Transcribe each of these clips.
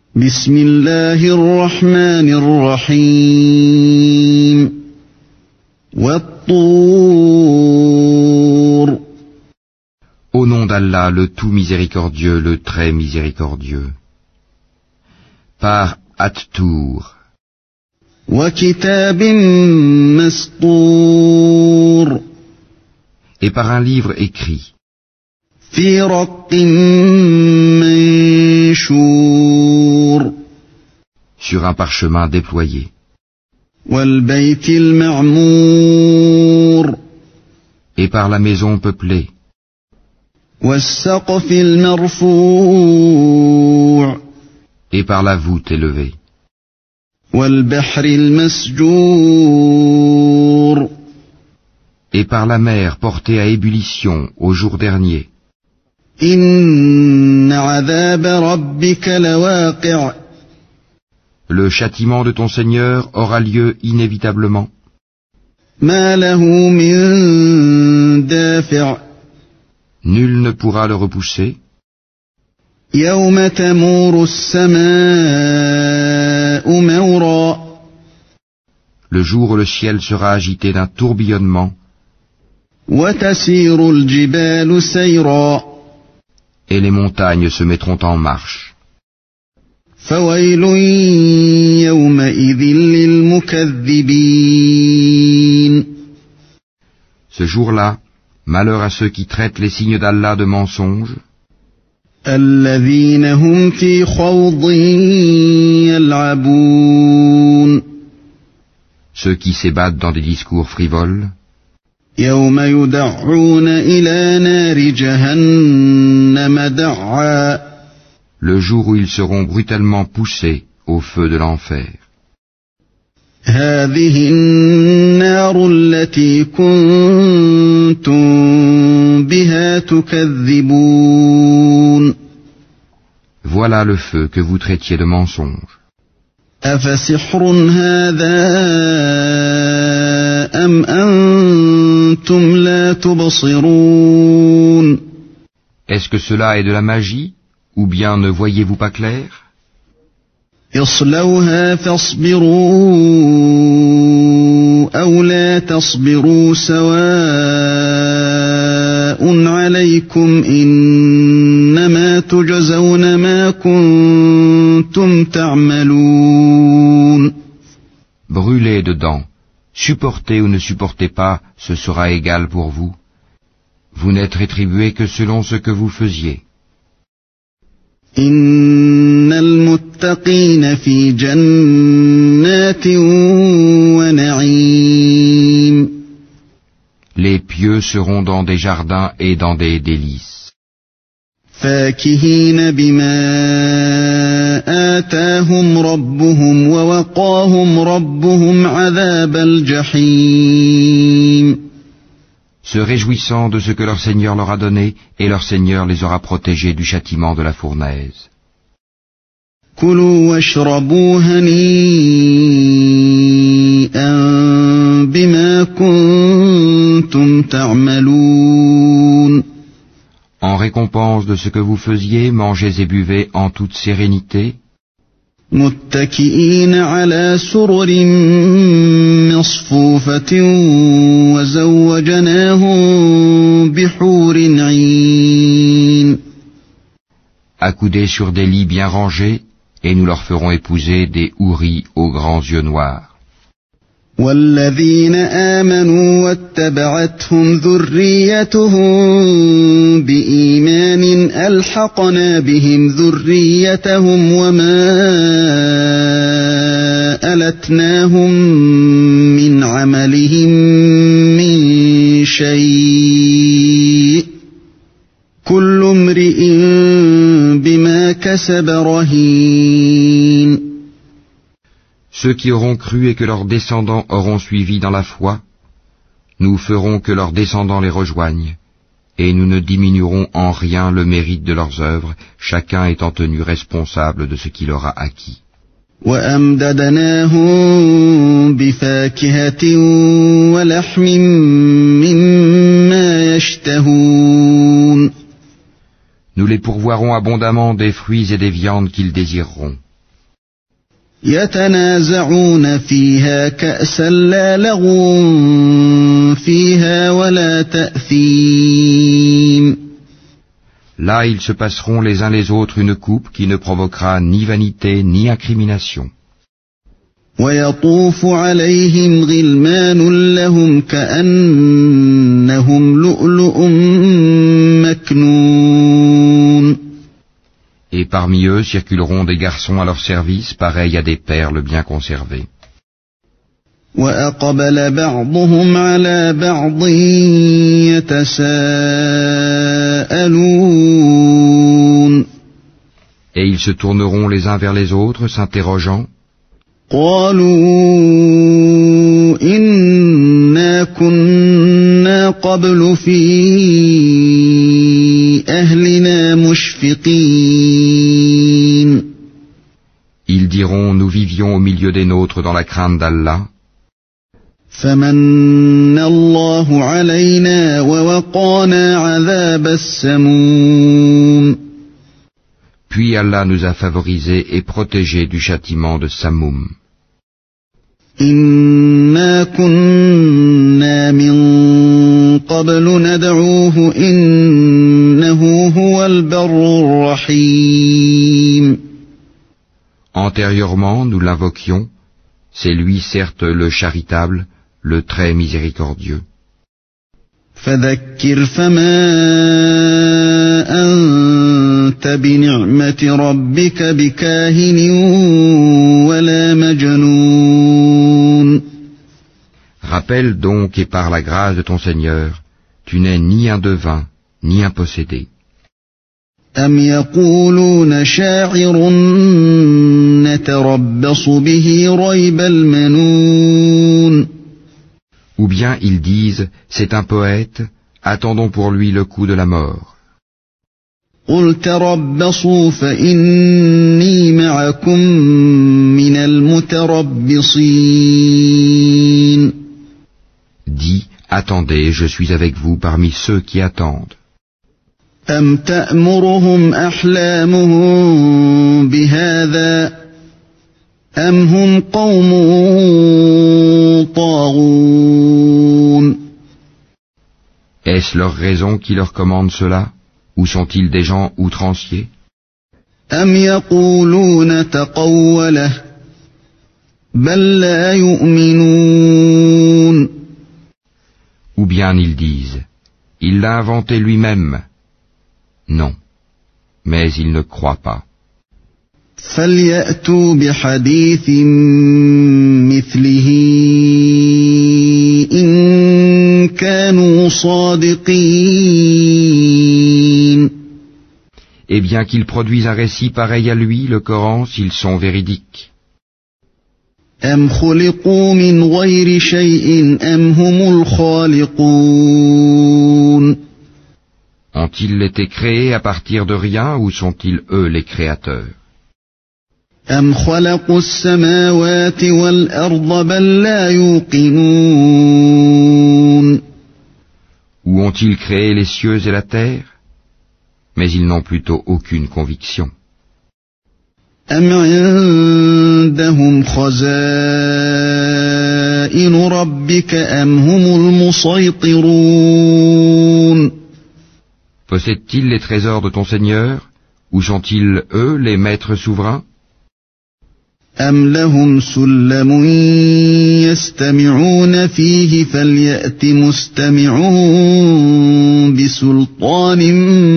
بسم الله الرحمن الرحيم والطور. Au nom d'Allah, le tout miséricordieux, le très miséricordieux. Par At-Tour. وكتاب مسطور. Et par un livre écrit. في رق منشور. Sur un parchemin déployé. والبيت المعمور. Et par la maison peuplée. والسقف المرفوع. Et par la voûte élevée. والبحر المسجور. Et par la mer portée à ébullition au jour dernier. إن عذاب ربك لواقع. Le châtiment de ton Seigneur aura lieu inévitablement. ما له من دافع. Nul ne pourra le repousser. يوم تمور السماء مورا. Le jour où le ciel sera agité d'un tourbillonnement. وتسير الجبال سيرا. Et les montagnes se mettront en marche. فويل يومئذ للمكذبين. Ce jour-là, malheur à ceux qui traitent les signes d'Allah de mensonges. الذين هم في خوض يلعبون. Ceux qui s'ébattent dans des discours frivoles. يوم يدعون إلى نار جهنم دعا. Le jour où ils seront brutalement poussés au feu de l'enfer. هذه النار التي كنتم بها تكذبون. Voilà le feu que vous traitiez de mensonge. أفسحر هذا أم أنتم لا تبصرون. Est-ce que cela est de la magie, ou bien ne voyez-vous pas clair? اصلوها فاصبروا أو لا تصبروا سواء عليكم إنما تجزون ما كنتم تعملون. Brûlez dedans, supportez ou ne supportez pas, ce sera égal pour vous. Vous n'êtes rétribués que selon ce que vous faisiez. إن المتقين في جنات ونعيم. Les pieux seront dans des jardins et dans des délices. فاكهين بما آتاهم ربهم ووقاهم ربهم عذاب الجحيم. Se réjouissant de ce que leur Seigneur leur a donné, et leur Seigneur les aura protégés du châtiment de la fournaise. كلوا واشربوا هنيئا بما كنتم تعملون. En récompense de ce que vous faisiez, mangez et buvez en toute sérénité. متكئين على سرر مصفوفة وزوجناهم بحور عين. Accoudés sur des lits bien rangés, et nous leur ferons épouser des houris aux grands yeux noirs. والذين آمنوا واتبعتهم ذريتهم بإيمان ألحقنا بهم ذريتهم وما ألتناهم من عملهم من شيء كل امرئ بما كسب رهين. Ceux qui auront cru et que leurs descendants auront suivi dans la foi, nous ferons que leurs descendants les rejoignent, et nous ne diminuerons en rien le mérite de leurs œuvres, chacun étant tenu responsable de ce qu'il aura acquis. وأمددناهم بفاكهة ولحم مما يشتهون. Nous les pourvoirons abondamment des fruits et des viandes qu'ils désireront. يتنازعون فيها كأسا لا لغو فيها ولا تأثيم. Là ils se passeront les uns les autres une coupe qui ne provoquera ni vanité ni incrimination. ويطوف عليهم غلمان لهم كأنهم لؤلؤ مكنون. Et parmi eux circuleront des garçons à leur service, pareils à des perles bien conservées. وأقبل بعضهم على بعض يتساءلون. Et ils se tourneront les uns vers les autres, s'interrogeant. قالوا إنا كنا قبل في أهلنا مشفقين. Ils diront, nous vivions au milieu des nôtres dans la crainte d'Allah. فمن الله علينا ووقانا عذاب السموم. Puis Allah nous a favorisés et protégés du châtiment de Samoum. إنا كنا من قبل ندعوه إنه هو البر الرحيم. Antérieurement, nous l'invoquions, c'est lui certes le charitable, le très miséricordieux. فذكر فما أنت بنعمة ربك بكاهن ولا مجنون. Rappelle donc et par la grâce de ton Seigneur, tu n'es ni un devin, ni un possédé. أم يقولون شاعر نتربص به ريب المنون. Ou bien ils disent, c'est un poète, attendons pour lui le coup de la mort. قل تربصوا فإني معكم من المتربصين. Dis, attendez, je suis avec vous parmi ceux qui attendent. أم تأمرهم أحلامهم بهذا أم هم قوم طاغون. Est-ce leur raison qui leur commande cela, ou sont-ils des gens outranciers? أم يقولون تقوله بل لا يؤمنون. Ou bien ils disent, il l'a inventé lui-même. Non, mais ils ne croient pas. فليأتوا بحديث مثله إن كانوا صادقين. Eh bien qu'ils produisent un récit pareil à lui, le Coran, s'ils sont véridiques. أم خلقوا من غير شيء أم هم الخالقون. Ont-ils été créés à partir de rien ou sont-ils eux les créateurs? أم خلقوا السماوات والأرض بل لا يوقنون. Ou ont-ils créé les cieux et la terre? Mais ils n'ont plutôt aucune conviction. أم عندهم خزائن ربك أم هم المسيطرون. Possèdent-ils les trésors de ton Seigneur, ou sont-ils, eux, les maîtres souverains? أم لهم سلم يستمعون فيه فليأت مستمعون بسلطان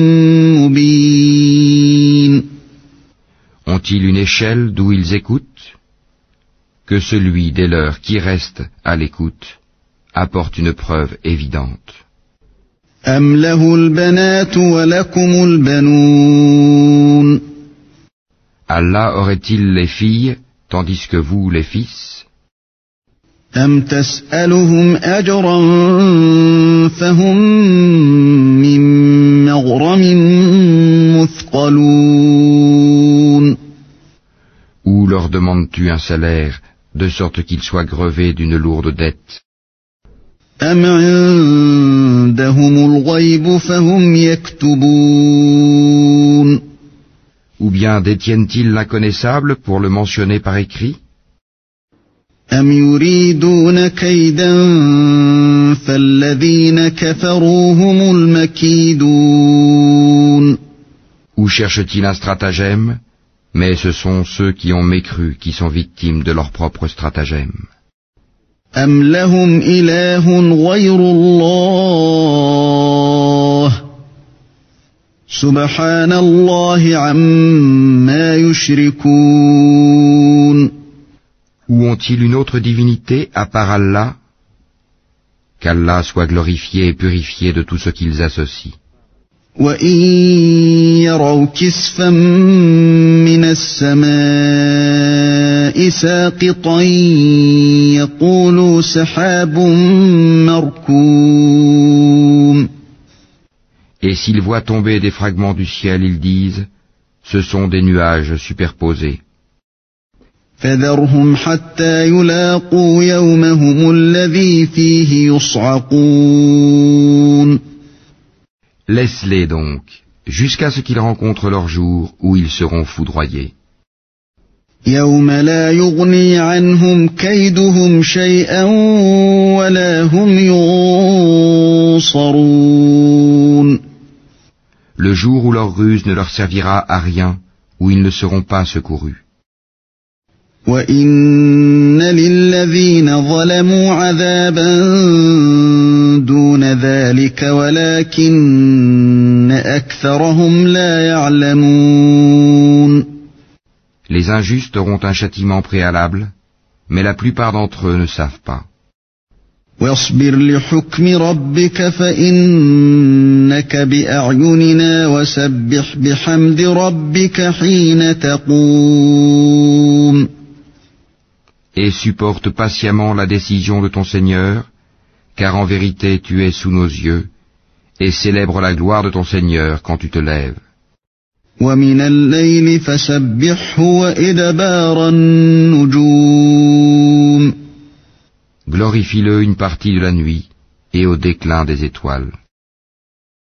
مبين. Ont-ils une échelle d'où ils écoutent? Que celui des leurs qui reste à l'écoute apporte une preuve évidente. أم له البنات ولكم البنون. Allah aurait-il les filles, tandis que vous les fils? أم تسألهم أجرا فهم من مغرم مثقلون. Ou leur demandes-tu un salaire, de sorte qu'ils soient grevés d'une lourde dette? أم عندهم الغيب فهم يكتبون. Ou bien détiennent-ils l'inconnaissable pour le mentionner par écrit? أم يريدون كيدا فالذين كفروا هم المكيدون. Ou cherchent-ils un stratagème? Mais ce sont ceux qui ont mécru qui sont victimes de leur propre stratagème. أم لهم إله غير الله سبحان الله عما يشركون. Ou ont-ils une autre divinité à part Allah? Qu'Allah soit glorifié et purifié de tout ce qu'ils associent. وَإِن يَرَوْا كِسْفًا مِّنَ السَّمَاءِ سَاقِطًا يَقُولُوا سَحَابٌ مَّرْكُومٌ. Et s'ils voient tomber des fragments du ciel, ils disent, ce sont des nuages superposés. فَذَرْهُمْ حَتَّى يُلَاقُوا يَوْمَهُمُ الَّذِي فِيهِ يُصْعَقُونَ. Laisse-les donc, jusqu'à ce qu'ils rencontrent leur jour où ils seront foudroyés. يَوْمَ لَا يُغْنِي عَنْهُمْ كَيْدُهُمْ شَيْئًا وَلَا هُمْ يُنصَرُونَ. Le jour où leur ruse ne leur servira à rien, où ils ne seront pas secourus. وَإِنَّ لِلَّذِينَ ظَلَمُوا عَذَابًا دُونَ ذَلِكَ وَلَكِنَّ أَكْثَرَهُمْ لَا يَعْلَمُونَ. Les injustes auront un châtiment préalable, mais la plupart d'entre eux ne savent pas. وَاصْبِرْ لِحُكْمِ رَبِّكَ فَإِنَّكَ بِأَعْيُنِنَا وَسَبِّحْ بِحَمْدِ رَبِّكَ حِينَ تَقُومُ. Et supporte patiemment la décision de ton Seigneur, car en vérité tu es sous nos yeux, et célèbre la gloire de ton Seigneur quand tu te lèves. وَمِنَ اللَّيْلِ فَسَبِّحْهُ وَإِدْبَارَ النُّجُومِ. Glorifie-le une partie de la nuit et au déclin des étoiles.